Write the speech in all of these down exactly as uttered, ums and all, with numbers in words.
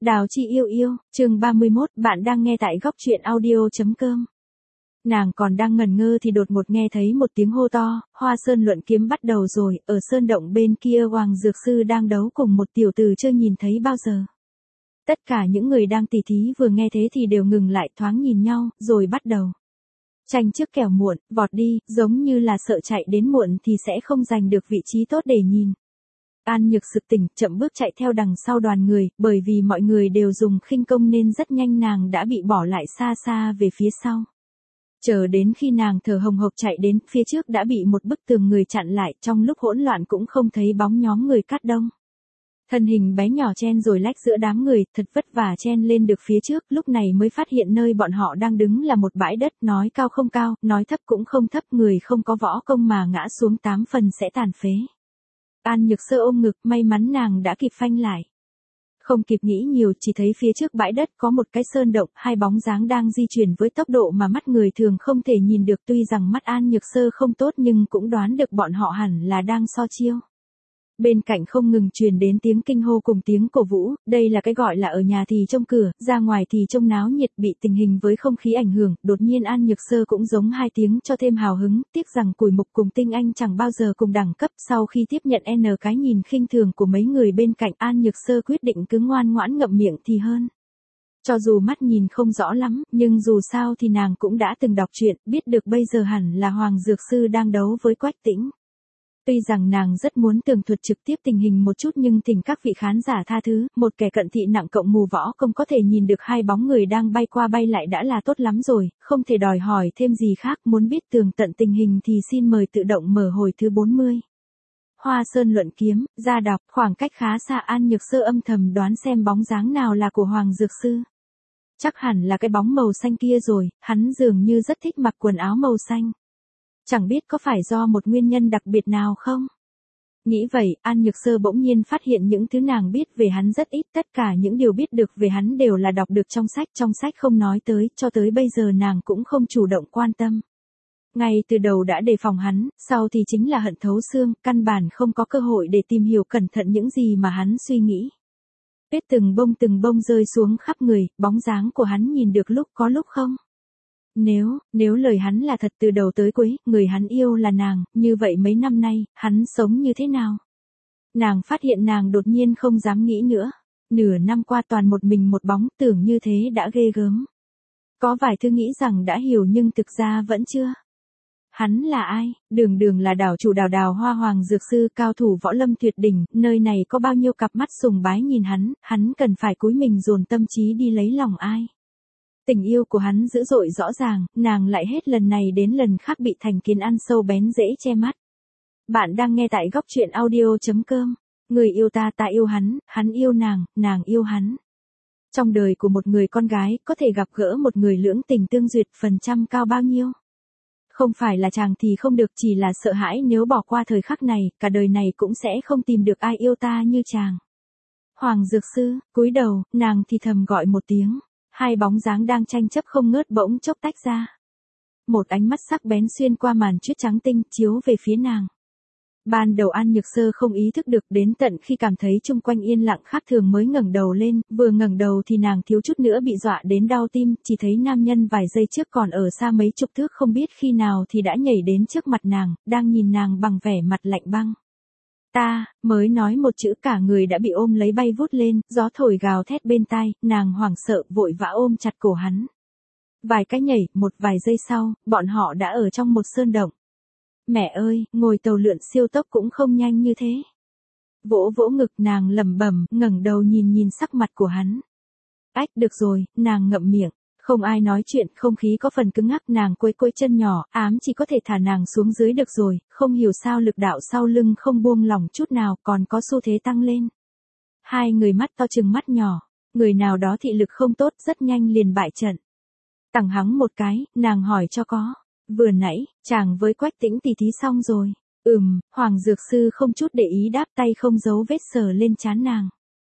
Đào Chi yêu yêu, chương ba mươi mốt, bạn đang nghe tại góc truyện audio chấm com. Nàng còn đang ngẩn ngơ thì đột ngột nghe thấy một tiếng hô to, Hoa Sơn luận kiếm bắt đầu rồi, ở sơn động bên kia Hoàng Dược Sư đang đấu cùng một tiểu tử chưa nhìn thấy bao giờ. Tất cả những người đang tỉ thí vừa nghe thế thì đều ngừng lại thoáng nhìn nhau, rồi bắt đầu. Tranh trước kẻo muộn, vọt đi, giống như là sợ chạy đến muộn thì sẽ không giành được vị trí tốt để nhìn. An Nhược Sực tỉnh, chậm bước chạy theo đằng sau đoàn người, bởi vì mọi người đều dùng khinh công nên rất nhanh nàng đã bị bỏ lại xa xa về phía sau. Chờ đến khi nàng thở hồng hộc chạy đến, phía trước đã bị một bức tường người chặn lại, trong lúc hỗn loạn cũng không thấy bóng nhóm người cát đông. Thân hình bé nhỏ chen rồi lách giữa đám người, thật vất vả chen lên được phía trước, lúc này mới phát hiện nơi bọn họ đang đứng là một bãi đất, nói cao không cao, nói thấp cũng không thấp, người không có võ công mà ngã xuống tám phần sẽ tàn phế. An Nhược Sơ ôm ngực, may mắn nàng đã kịp phanh lại. Không kịp nghĩ nhiều, chỉ thấy phía trước bãi đất có một cái sơn động, hai bóng dáng đang di chuyển với tốc độ mà mắt người thường không thể nhìn được, tuy rằng mắt An Nhược Sơ không tốt nhưng cũng đoán được bọn họ hẳn là đang so chiêu. Bên cạnh không ngừng truyền đến tiếng kinh hô cùng tiếng cổ vũ, đây là cái gọi là ở nhà thì trông cửa, ra ngoài thì trông náo nhiệt, bị tình hình với không khí ảnh hưởng, đột nhiên An Nhược Sơ cũng giống hai tiếng cho thêm hào hứng, tiếc rằng Cùi Mục cùng Tinh Anh chẳng bao giờ cùng đẳng cấp, sau khi tiếp nhận N cái nhìn khinh thường của mấy người bên cạnh, An Nhược Sơ quyết định cứ ngoan ngoãn ngậm miệng thì hơn. Cho dù mắt nhìn không rõ lắm, nhưng dù sao thì nàng cũng đã từng đọc truyện, biết được bây giờ hẳn là Hoàng Dược Sư đang đấu với Quách Tĩnh. Tuy rằng nàng rất muốn tường thuật trực tiếp tình hình một chút nhưng thỉnh các vị khán giả tha thứ, một kẻ cận thị nặng cộng mù võ công có thể nhìn được hai bóng người đang bay qua bay lại đã là tốt lắm rồi, không thể đòi hỏi thêm gì khác, muốn biết tường tận tình hình thì xin mời tự động mở hồi thứ bốn mươi. Hoa Sơn luận kiếm, ra đọc, khoảng cách khá xa, An Nhược Sơ âm thầm đoán xem bóng dáng nào là của Hoàng Dược Sư. Chắc hẳn là cái bóng màu xanh kia rồi, hắn dường như rất thích mặc quần áo màu xanh. Chẳng biết có phải do một nguyên nhân đặc biệt nào không? Nghĩ vậy, An Nhược Sơ bỗng nhiên phát hiện những thứ nàng biết về hắn rất ít, tất cả những điều biết được về hắn đều là đọc được trong sách, trong sách không nói tới, cho tới bây giờ nàng cũng không chủ động quan tâm. Ngay từ đầu đã đề phòng hắn, sau thì chính là hận thấu xương, căn bản không có cơ hội để tìm hiểu cẩn thận những gì mà hắn suy nghĩ. Tuyết từng bông từng bông rơi xuống khắp người, bóng dáng của hắn nhìn được lúc có lúc không. Nếu, nếu lời hắn là thật từ đầu tới cuối, người hắn yêu là nàng, như vậy mấy năm nay, hắn sống như thế nào? Nàng phát hiện nàng đột nhiên không dám nghĩ nữa. Nửa năm qua toàn một mình một bóng, tưởng như thế đã ghê gớm. Có vài thứ nghĩ rằng đã hiểu nhưng thực ra vẫn chưa. Hắn là ai? Đường đường là đảo chủ đào đào Hoa Hoàng Dược Sư, cao thủ võ lâm tuyệt đỉnh, nơi này có bao nhiêu cặp mắt sùng bái nhìn hắn, hắn cần phải cúi mình dồn tâm trí đi lấy lòng ai? Tình yêu của hắn dữ dội rõ ràng, nàng lại hết lần này đến lần khác bị thành kiến ăn sâu bén rễ che mắt. Bạn đang nghe tại góc truyện audio chấm com. Người yêu ta, ta yêu hắn, hắn yêu nàng, nàng yêu hắn. Trong đời của một người con gái, có thể gặp gỡ một người lưỡng tình tương duyệt, phần trăm cao bao nhiêu? Không phải là chàng thì không được, chỉ là sợ hãi nếu bỏ qua thời khắc này, cả đời này cũng sẽ không tìm được ai yêu ta như chàng. Hoàng Dược Sư, cúi đầu, nàng thì thầm gọi một tiếng. Hai bóng dáng đang tranh chấp không ngớt bỗng chốc tách ra. Một ánh mắt sắc bén xuyên qua màn tuyết trắng tinh, chiếu về phía nàng. Ban đầu An Nhược Sơ không ý thức được, đến tận khi cảm thấy chung quanh yên lặng khác thường mới ngẩng đầu lên, vừa ngẩng đầu thì nàng thiếu chút nữa bị dọa đến đau tim, chỉ thấy nam nhân vài giây trước còn ở xa mấy chục thước không biết khi nào thì đã nhảy đến trước mặt nàng, đang nhìn nàng bằng vẻ mặt lạnh băng. Ta, mới nói một chữ cả người đã bị ôm lấy bay vút lên, gió thổi gào thét bên tai, nàng hoảng sợ vội vã ôm chặt cổ hắn. Vài cái nhảy, một vài giây sau, bọn họ đã ở trong một sơn động. Mẹ ơi, ngồi tàu lượn siêu tốc cũng không nhanh như thế. Vỗ vỗ ngực nàng lẩm bẩm, ngẩng đầu nhìn nhìn sắc mặt của hắn. Ách, được rồi, nàng ngậm miệng. Không ai nói chuyện, không khí có phần cứng ngắc, nàng quấy quấy chân nhỏ, ám chỉ có thể thả nàng xuống dưới được rồi, không hiểu sao lực đạo sau lưng không buông lỏng chút nào, còn có xu thế tăng lên. Hai người mắt to chừng mắt nhỏ, người nào đó thị lực không tốt, rất nhanh liền bại trận. Tằng hắng một cái, nàng hỏi cho có. Vừa nãy, chàng với Quách Tĩnh tỉ thí xong rồi. Ừm, Hoàng Dược Sư không chút để ý đáp, tay không giấu vết sờ lên trán nàng.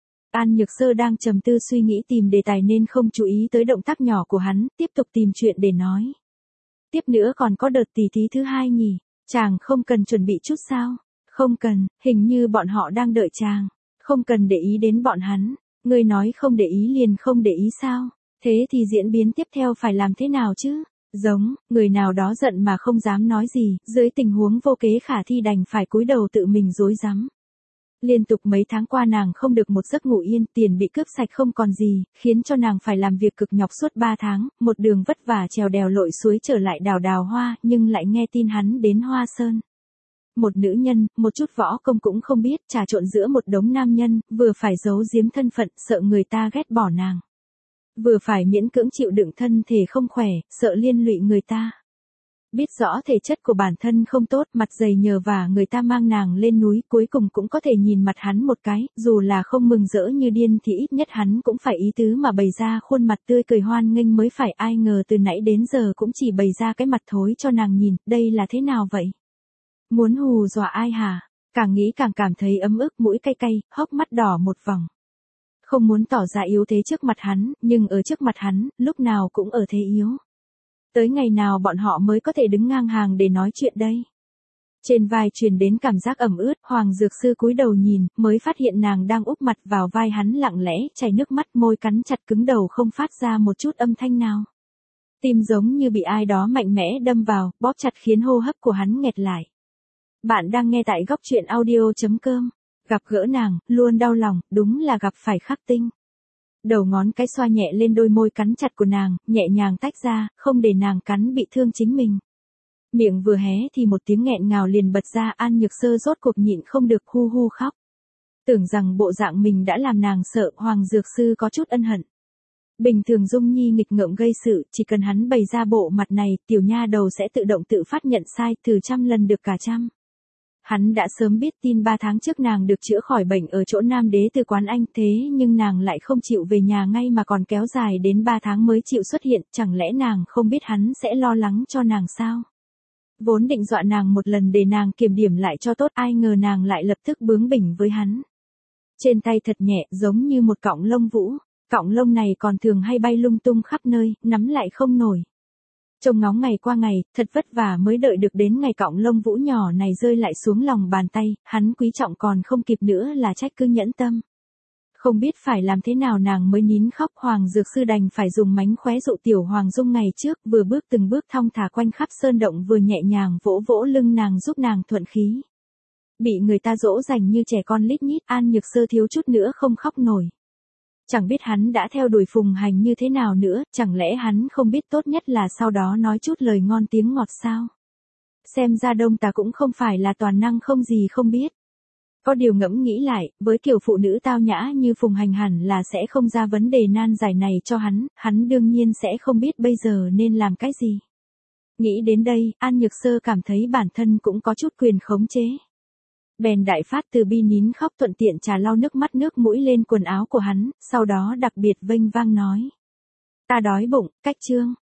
An Nhược Sơ đang trầm tư suy nghĩ tìm đề tài nên không chú ý tới động tác nhỏ của hắn, tiếp tục tìm chuyện để nói. Tiếp nữa còn có đợt tỉ thí thứ hai nhỉ, chàng không cần chuẩn bị chút sao? Không cần, hình như bọn họ đang đợi chàng, không cần để ý đến bọn hắn. Ngươi nói không để ý liền không để ý sao? Thế thì diễn biến tiếp theo phải làm thế nào chứ? Giống, người nào đó giận mà không dám nói gì, dưới tình huống vô kế khả thi đành phải cúi đầu tự mình rối rắm. Liên tục mấy tháng qua nàng không được một giấc ngủ yên, tiền bị cướp sạch không còn gì, khiến cho nàng phải làm việc cực nhọc suốt ba tháng, một đường vất vả trèo đèo lội suối trở lại đào đào hoa, nhưng lại nghe tin hắn đến Hoa Sơn. Một nữ nhân, một chút võ công cũng không biết, trà trộn giữa một đống nam nhân, vừa phải giấu giếm thân phận, sợ người ta ghét bỏ nàng. Vừa phải miễn cưỡng chịu đựng thân thể không khỏe, sợ liên lụy người ta. Biết rõ thể chất của bản thân không tốt, mặt dày nhờ vả người ta mang nàng lên núi, cuối cùng cũng có thể nhìn mặt hắn một cái, dù là không mừng rỡ như điên thì ít nhất hắn cũng phải ý tứ mà bày ra khuôn mặt tươi cười hoan nghênh mới phải, ai ngờ từ nãy đến giờ cũng chỉ bày ra cái mặt thối cho nàng nhìn, đây là thế nào vậy? Muốn hù dọa ai hả? Càng nghĩ càng cảm thấy ấm ức, mũi cay cay, hốc mắt đỏ một vòng. Không muốn tỏ ra yếu thế trước mặt hắn, nhưng ở trước mặt hắn, lúc nào cũng ở thế yếu. Tới ngày nào bọn họ mới có thể đứng ngang hàng để nói chuyện đây? Trên vai truyền đến cảm giác ẩm ướt, Hoàng Dược Sư cúi đầu nhìn, mới phát hiện nàng đang úp mặt vào vai hắn lặng lẽ, chảy nước mắt, môi cắn chặt cứng đầu không phát ra một chút âm thanh nào. Tim giống như bị ai đó mạnh mẽ đâm vào, bóp chặt khiến hô hấp của hắn nghẹt lại. Bạn đang nghe tại góc truyện audio chấm com. Gặp gỡ nàng, luôn đau lòng, đúng là gặp phải khắc tinh. Đầu ngón cái xoa nhẹ lên đôi môi cắn chặt của nàng, nhẹ nhàng tách ra, không để nàng cắn bị thương chính mình. Miệng vừa hé thì một tiếng nghẹn ngào liền bật ra, An Nhược Sơ rốt cuộc nhịn không được hu hu khóc. Tưởng rằng bộ dạng mình đã làm nàng sợ, Hoàng Dược Sư có chút ân hận. Bình thường Dung Nhi nghịch ngợm gây sự, chỉ cần hắn bày ra bộ mặt này, tiểu nha đầu sẽ tự động tự phát nhận sai, thử trăm lần được cả trăm. Hắn đã sớm biết tin ba tháng trước nàng được chữa khỏi bệnh ở chỗ Nam Đế từ quán Anh, thế nhưng nàng lại không chịu về nhà ngay mà còn kéo dài đến ba tháng mới chịu xuất hiện, chẳng lẽ nàng không biết hắn sẽ lo lắng cho nàng sao? Vốn định dọa nàng một lần để nàng kiểm điểm lại cho tốt, ai ngờ nàng lại lập tức bướng bỉnh với hắn. Trên tay thật nhẹ, giống như một cọng lông vũ, cọng lông này còn thường hay bay lung tung khắp nơi, nắm lại không nổi. Trông ngóng ngày qua ngày, thật vất vả mới đợi được đến ngày cọng lông vũ nhỏ này rơi lại xuống lòng bàn tay, hắn quý trọng còn không kịp nữa là trách cứ nhẫn tâm. Không biết phải làm thế nào nàng mới nín khóc, Hoàng Dược Sư đành phải dùng mánh khóe dụ tiểu Hoàng Dung ngày trước, vừa bước từng bước thong thả quanh khắp sơn động, vừa nhẹ nhàng vỗ vỗ lưng nàng giúp nàng thuận khí. Bị người ta dỗ dành như trẻ con lít nhít, An Nhược Sơ thiếu chút nữa không khóc nổi. Chẳng biết hắn đã theo đuổi Phùng Hành như thế nào nữa, chẳng lẽ hắn không biết tốt nhất là sau đó nói chút lời ngon tiếng ngọt sao? Xem ra Đông ta cũng không phải là toàn năng không gì không biết. Có điều ngẫm nghĩ lại, với kiểu phụ nữ tao nhã như Phùng Hành hẳn là sẽ không ra vấn đề nan giải này cho hắn, hắn đương nhiên sẽ không biết bây giờ nên làm cái gì. Nghĩ đến đây, An Nhược Sơ cảm thấy bản thân cũng có chút quyền khống chế. Bèn đại phát từ bi nín khóc, thuận tiện trà lau nước mắt nước mũi lên quần áo của hắn, sau đó đặc biệt vênh vang nói. Ta đói bụng, cách chương.